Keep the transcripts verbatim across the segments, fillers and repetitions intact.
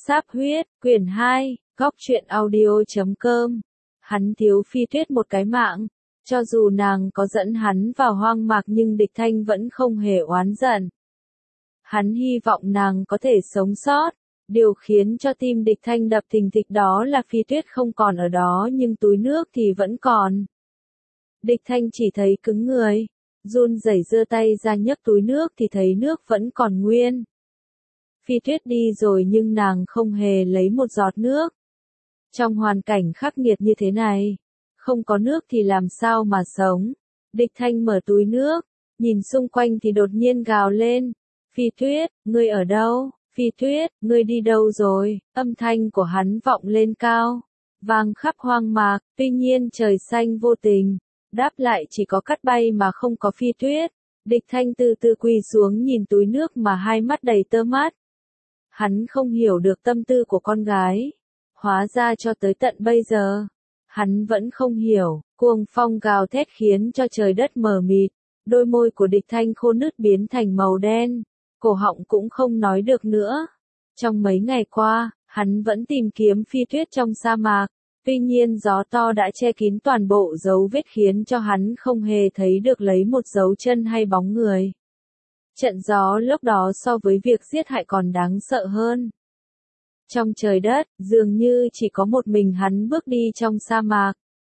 Sáp huyết, quyển hai, góc truyện audio chấm com. Hắn thiếu Phi Tuyết một cái mạng. Cho dù nàng có dẫn hắn vào hoang mạc nhưng Địch Thanh vẫn không hề oán giận. Hắn hy vọng nàng có thể sống sót. Điều khiến cho tim Địch Thanh đập thình thịch đó là Phi Tuyết không còn ở đó nhưng túi nước thì vẫn còn. Địch Thanh chỉ thấy cứng người. Run rẩy giơ tay ra nhấc túi nước thì thấy nước vẫn còn nguyên. Phi Tuyết đi rồi nhưng nàng không hề lấy một giọt nước. Trong hoàn cảnh khắc nghiệt như thế này, không có nước thì làm sao mà sống. Địch Thanh mở túi nước, nhìn xung quanh thì đột nhiên gào lên. Phi Tuyết, ngươi ở đâu? Phi Tuyết, ngươi đi đâu rồi? Âm thanh của hắn vọng lên cao, vang khắp hoang mạc, tuy nhiên trời xanh vô tình. Đáp lại chỉ có cát bay mà không có Phi Tuyết. Địch Thanh từ từ quỳ xuống nhìn túi nước mà hai mắt đầy tơ mát. Hắn không hiểu được tâm tư của con gái. Hóa ra cho tới tận bây giờ, hắn vẫn không hiểu. Cuồng phong gào thét khiến cho trời đất mờ mịt. Đôi môi của Địch Thanh khô nứt biến thành màu đen. Cổ họng cũng không nói được nữa. Trong mấy ngày qua, hắn vẫn tìm kiếm Phi Tuyết trong sa mạc. Tuy nhiên gió to đã che kín toàn bộ dấu vết khiến cho hắn không hề thấy được lấy một dấu chân hay bóng người. Trận gió lúc đó so với việc giết hại còn đáng sợ hơn. Trong trời đất, dường như chỉ có một mình hắn bước đi trong sa mạc.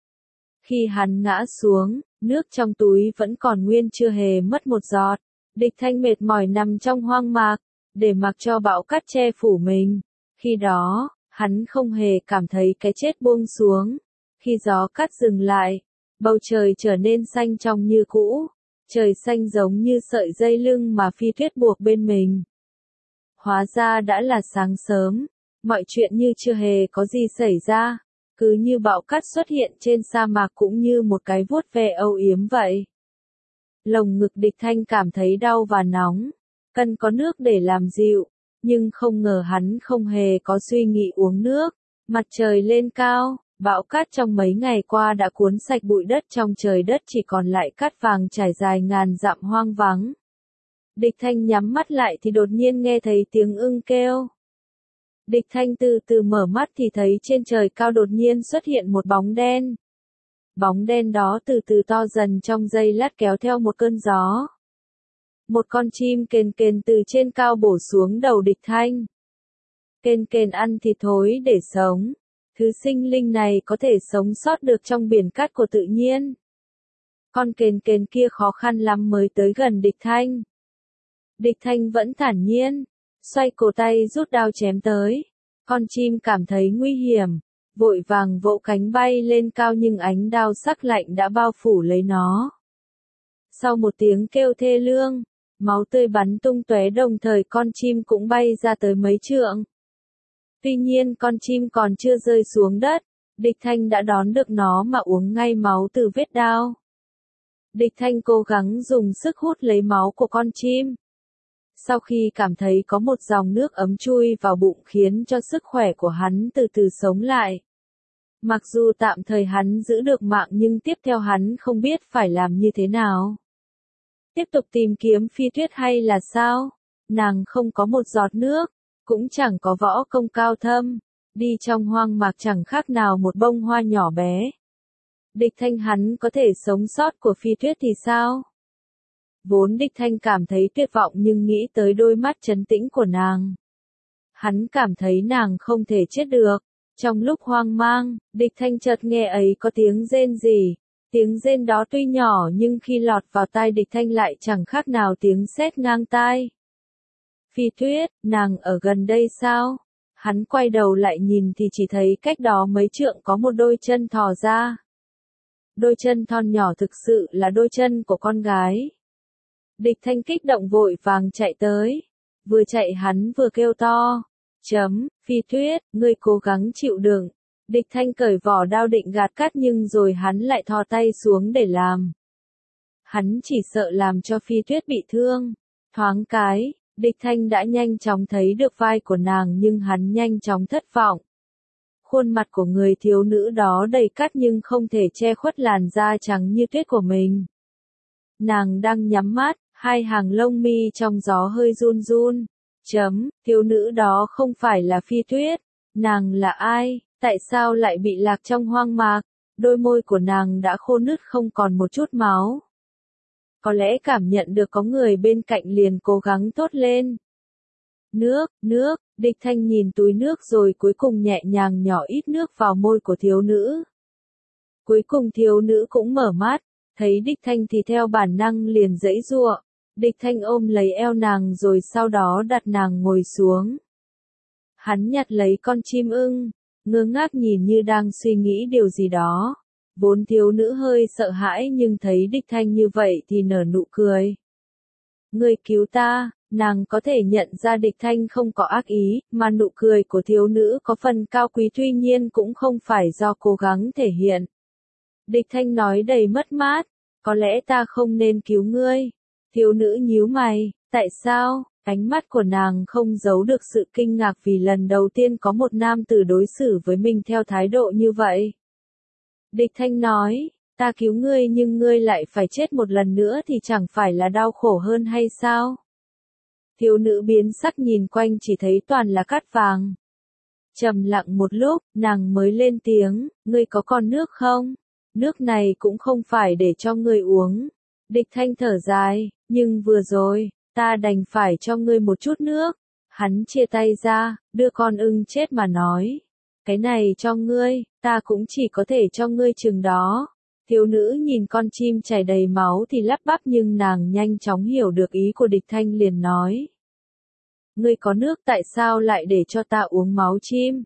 Khi hắn ngã xuống, nước trong túi vẫn còn nguyên chưa hề mất một giọt. Địch Thanh mệt mỏi nằm trong hoang mạc, để mặc cho bão cát che phủ mình. Khi đó, hắn không hề cảm thấy cái chết buông xuống. Khi gió cát dừng lại, bầu trời trở nên xanh trong như cũ. Trời xanh giống như sợi dây lưng mà Phi Tuyết buộc bên mình. Hóa ra đã là sáng sớm, mọi chuyện như chưa hề có gì xảy ra, cứ như bão cát xuất hiện trên sa mạc cũng như một cái vuốt ve âu yếm vậy. Lồng ngực Địch Thanh cảm thấy đau và nóng, cần có nước để làm dịu, nhưng không ngờ hắn không hề có suy nghĩ uống nước. Mặt trời lên cao. Bão cát trong mấy ngày qua đã cuốn sạch bụi đất trong trời đất chỉ còn lại cát vàng trải dài ngàn dặm hoang vắng. Địch Thanh nhắm mắt lại thì đột nhiên nghe thấy tiếng ưng kêu. Địch Thanh từ từ mở mắt thì thấy trên trời cao đột nhiên xuất hiện một bóng đen. Bóng đen đó từ từ to dần trong giây lát kéo theo một cơn gió. Một con chim kền kền từ trên cao bổ xuống đầu Địch Thanh. Kền kền ăn thịt thối để sống. Thứ sinh linh này có thể sống sót được trong biển cát của tự nhiên. Con kền kền kia khó khăn lắm mới tới gần Địch Thanh. Địch Thanh vẫn thản nhiên, xoay cổ tay rút đao chém tới. Con chim cảm thấy nguy hiểm, vội vàng vỗ cánh bay lên cao nhưng ánh đao sắc lạnh đã bao phủ lấy nó. Sau một tiếng kêu thê lương, máu tươi bắn tung tóe đồng thời con chim cũng bay ra tới mấy trượng. Tuy nhiên con chim còn chưa rơi xuống đất, Địch Thanh đã đón được nó mà uống ngay máu từ vết đao. Địch Thanh cố gắng dùng sức hút lấy máu của con chim. Sau khi cảm thấy có một dòng nước ấm chui vào bụng khiến cho sức khỏe của hắn từ từ sống lại. Mặc dù tạm thời hắn giữ được mạng nhưng tiếp theo hắn không biết phải làm như thế nào. Tiếp tục tìm kiếm Phi Tuyết hay là sao? Nàng không có một giọt nước. Cũng chẳng có võ công cao thâm, đi trong hoang mạc chẳng khác nào một bông hoa nhỏ bé. Địch Thanh hắn có thể sống sót của Phi Tuyết thì sao? Vốn Địch Thanh cảm thấy tuyệt vọng nhưng nghĩ tới đôi mắt trấn tĩnh của nàng. Hắn cảm thấy nàng không thể chết được. Trong lúc hoang mang, Địch Thanh chợt nghe ấy có tiếng rên rỉ. Tiếng rên đó tuy nhỏ nhưng khi lọt vào tai Địch Thanh lại chẳng khác nào tiếng sét ngang tai. Phi Tuyết, nàng ở gần đây sao? Hắn quay đầu lại nhìn thì chỉ thấy cách đó mấy trượng có một đôi chân thò ra. Đôi chân thon nhỏ thực sự là đôi chân của con gái. Địch Thanh kích động vội vàng chạy tới. Vừa chạy hắn vừa kêu to. Chấm, Phi Tuyết, ngươi cố gắng chịu đựng. Địch Thanh cởi vỏ đao định gạt cát nhưng rồi hắn lại thò tay xuống để làm. Hắn chỉ sợ làm cho Phi Tuyết bị thương. Thoáng cái. Địch Thanh đã nhanh chóng thấy được vai của nàng nhưng hắn nhanh chóng thất vọng. Khuôn mặt của người thiếu nữ đó đầy cát nhưng không thể che khuất làn da trắng như tuyết của mình. Nàng đang nhắm mắt, hai hàng lông mi trong gió hơi run run. Chấm, thiếu nữ đó không phải là Phi Tuyết. Nàng là ai? Tại sao lại bị lạc trong hoang mạc? Đôi môi của nàng đã khô nứt không còn một chút máu. Có lẽ cảm nhận được có người bên cạnh liền cố gắng thốt lên. Nước, nước, Địch Thanh nhìn túi nước rồi cuối cùng nhẹ nhàng nhỏ ít nước vào môi của thiếu nữ. Cuối cùng thiếu nữ cũng mở mắt, thấy Địch Thanh thì theo bản năng liền giãy giụa. Địch Thanh ôm lấy eo nàng rồi sau đó đặt nàng ngồi xuống. Hắn nhặt lấy con chim ưng, ngơ ngác nhìn như đang suy nghĩ điều gì đó. Vốn thiếu nữ hơi sợ hãi nhưng thấy Địch Thanh như vậy thì nở nụ cười. Người cứu ta, nàng có thể nhận ra Địch Thanh không có ác ý, mà nụ cười của thiếu nữ có phần cao quý tuy nhiên cũng không phải do cố gắng thể hiện. Địch Thanh nói đầy mất mát, có lẽ ta không nên cứu ngươi. Thiếu nữ nhíu mày, tại sao? Ánh mắt của nàng không giấu được sự kinh ngạc vì lần đầu tiên có một nam tử đối xử với mình theo thái độ như vậy. Địch Thanh nói, ta cứu ngươi nhưng ngươi lại phải chết một lần nữa thì chẳng phải là đau khổ hơn hay sao? Thiếu nữ biến sắc nhìn quanh chỉ thấy toàn là cát vàng. Trầm lặng một lúc, nàng mới lên tiếng, ngươi có còn nước không? Nước này cũng không phải để cho ngươi uống. Địch Thanh thở dài, nhưng vừa rồi, ta đành phải cho ngươi một chút nước. Hắn chia tay ra, đưa con ưng chết mà nói. Cái này cho ngươi, ta cũng chỉ có thể cho ngươi chừng đó. Thiếu nữ nhìn con chim chảy đầy máu thì lắp bắp nhưng nàng nhanh chóng hiểu được ý của Địch Thanh liền nói. Ngươi có nước tại sao lại để cho ta uống máu chim?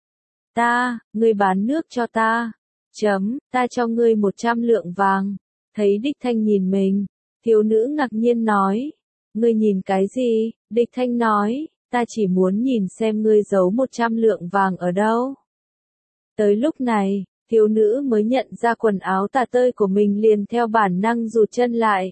Ta, ngươi bán nước cho ta. Chấm, ta cho ngươi một trăm lượng vàng. Thấy Địch Thanh nhìn mình, thiếu nữ ngạc nhiên nói. Ngươi nhìn cái gì? Địch Thanh nói, ta chỉ muốn nhìn xem ngươi giấu một trăm lượng vàng ở đâu. Tới lúc này, thiếu nữ mới nhận ra quần áo tả tơi của mình liền theo bản năng rụt chân lại.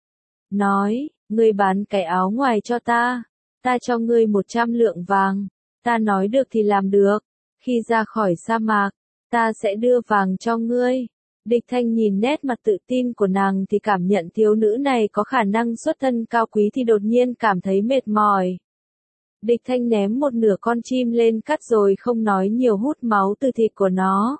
Nói, ngươi bán cái áo ngoài cho ta, ta cho ngươi một trăm lượng vàng. Ta nói được thì làm được, khi ra khỏi sa mạc, ta sẽ đưa vàng cho ngươi. Địch Thanh nhìn nét mặt tự tin của nàng thì cảm nhận thiếu nữ này có khả năng xuất thân cao quý thì đột nhiên cảm thấy mệt mỏi. Địch Thanh ném một nửa con chim lên cắt rồi không nói nhiều hút máu từ thịt của nó.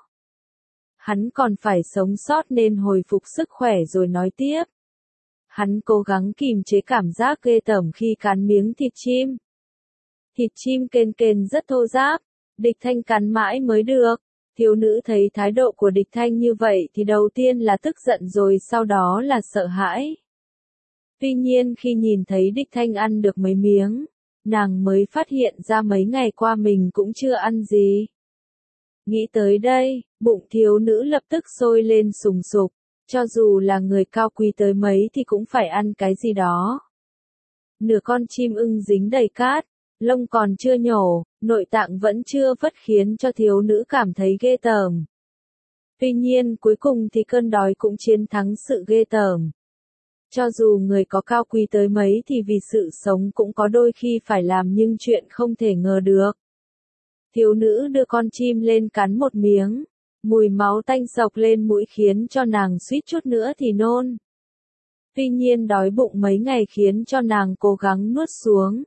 Hắn còn phải sống sót nên hồi phục sức khỏe rồi nói tiếp. Hắn cố gắng kìm chế cảm giác ghê tởm khi cắn miếng thịt chim. Thịt chim kền kền rất thô ráp, Địch Thanh cắn mãi mới được. Thiếu nữ thấy thái độ của Địch Thanh như vậy thì đầu tiên là tức giận rồi sau đó là sợ hãi. Tuy nhiên khi nhìn thấy Địch Thanh ăn được mấy miếng, nàng mới phát hiện ra mấy ngày qua mình cũng chưa ăn gì. Nghĩ tới đây, bụng thiếu nữ lập tức sôi lên sùng sục, cho dù là người cao quý tới mấy thì cũng phải ăn cái gì đó. Nửa con chim ưng dính đầy cát, lông còn chưa nhổ, nội tạng vẫn chưa vất khiến cho thiếu nữ cảm thấy ghê tởm. Tuy nhiên cuối cùng thì cơn đói cũng chiến thắng sự ghê tởm. Cho dù người có cao quý tới mấy thì vì sự sống cũng có đôi khi phải làm những chuyện không thể ngờ được. Thiếu nữ đưa con chim lên cắn một miếng, mùi máu tanh sộc lên mũi khiến cho nàng suýt chút nữa thì nôn. Tuy nhiên đói bụng mấy ngày khiến cho nàng cố gắng nuốt xuống.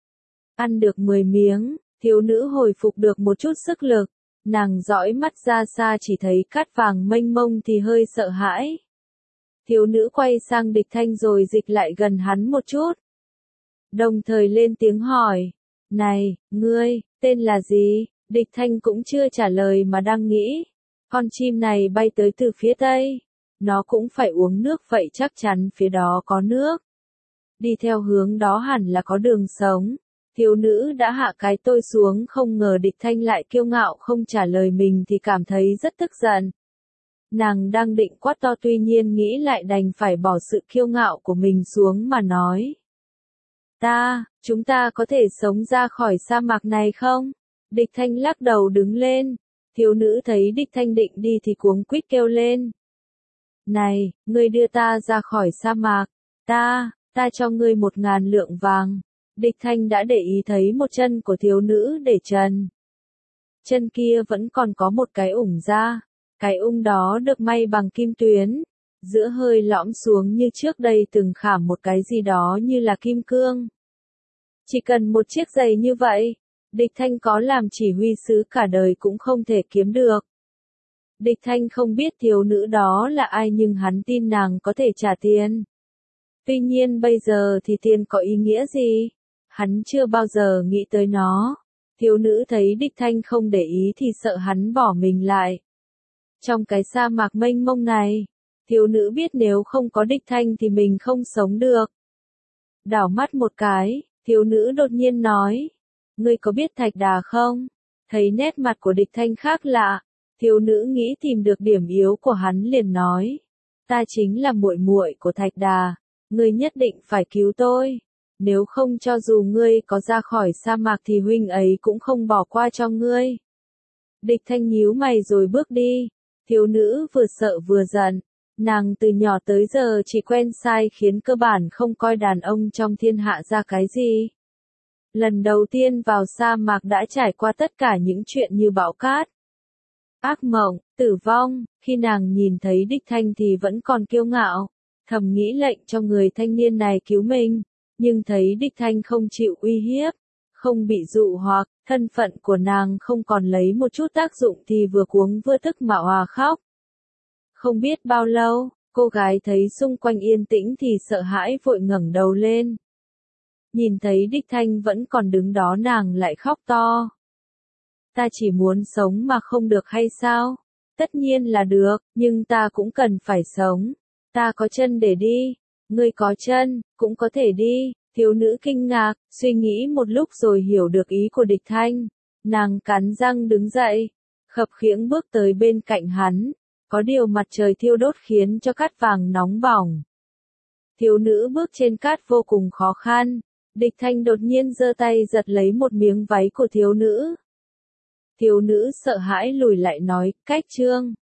Ăn được mười miếng, thiếu nữ hồi phục được một chút sức lực, nàng dõi mắt ra xa chỉ thấy cát vàng mênh mông thì hơi sợ hãi. Thiếu nữ quay sang Địch Thanh rồi dịch lại gần hắn một chút. Đồng thời lên tiếng hỏi, này, ngươi, tên là gì? Địch Thanh cũng chưa trả lời mà đang nghĩ. Con chim này bay tới từ phía tây. Nó cũng phải uống nước vậy chắc chắn phía đó có nước. Đi theo hướng đó hẳn là có đường sống. Thiếu nữ đã hạ cái tôi xuống không ngờ Địch Thanh lại kiêu ngạo không trả lời mình thì cảm thấy rất tức giận. Nàng đang định quát to tuy nhiên nghĩ lại đành phải bỏ sự kiêu ngạo của mình xuống mà nói. Ta, chúng ta có thể sống ra khỏi sa mạc này không? Địch Thanh lắc đầu đứng lên. Thiếu nữ thấy Địch Thanh định đi thì cuống quýt kêu lên. Này, ngươi đưa ta ra khỏi sa mạc. Ta, ta cho ngươi một ngàn lượng vàng. Địch Thanh đã để ý thấy một chân của thiếu nữ để trần. Chân kia vẫn còn có một cái ủng da. Cái ung đó được may bằng kim tuyến. Giữa hơi lõm xuống như trước đây từng khảm một cái gì đó như là kim cương. Chỉ cần một chiếc giày như vậy, Địch Thanh có làm chỉ huy sứ cả đời cũng không thể kiếm được. Địch Thanh không biết thiếu nữ đó là ai nhưng hắn tin nàng có thể trả tiền. Tuy nhiên bây giờ thì tiền có ý nghĩa gì? Hắn chưa bao giờ nghĩ tới nó. Thiếu nữ thấy Địch Thanh không để ý thì sợ hắn bỏ mình lại. Trong cái sa mạc mênh mông này, thiếu nữ biết nếu không có Địch Thanh thì mình không sống được. Đảo mắt một cái, thiếu nữ đột nhiên nói, ngươi có biết Thạch Đà không? Thấy nét mặt của Địch Thanh khác lạ, thiếu nữ nghĩ tìm được điểm yếu của hắn liền nói, ta chính là muội muội của Thạch Đà, ngươi nhất định phải cứu tôi, nếu không cho dù ngươi có ra khỏi sa mạc thì huynh ấy cũng không bỏ qua cho ngươi. Địch Thanh nhíu mày rồi bước đi, thiếu nữ vừa sợ vừa giận, nàng từ nhỏ tới giờ chỉ quen sai khiến cơ bản không coi đàn ông trong thiên hạ ra cái gì. Lần đầu tiên vào sa mạc đã trải qua tất cả những chuyện như bão cát, ác mộng, tử vong, khi nàng nhìn thấy Địch Thanh thì vẫn còn kiêu ngạo, thầm nghĩ lệnh cho người thanh niên này cứu mình, nhưng thấy Địch Thanh không chịu uy hiếp, không bị dụ hoặc, thân phận của nàng không còn lấy một chút tác dụng thì vừa cuống vừa tức mà òa khóc. Không biết bao lâu, cô gái thấy xung quanh yên tĩnh thì sợ hãi vội ngẩng đầu lên. Nhìn thấy Địch Thanh vẫn còn đứng đó nàng lại khóc to. Ta chỉ muốn sống mà không được hay sao? Tất nhiên là được, nhưng ta cũng cần phải sống. Ta có chân để đi. Ngươi có chân, cũng có thể đi. Thiếu nữ kinh ngạc, suy nghĩ một lúc rồi hiểu được ý của Địch Thanh. Nàng cắn răng đứng dậy, khập khiễng bước tới bên cạnh hắn. Có điều mặt trời thiêu đốt khiến cho cát vàng nóng bỏng. Thiếu nữ bước trên cát vô cùng khó khăn. Địch Thanh đột nhiên giơ tay giật lấy một miếng váy của thiếu nữ. Thiếu nữ sợ hãi lùi lại nói, cách trương.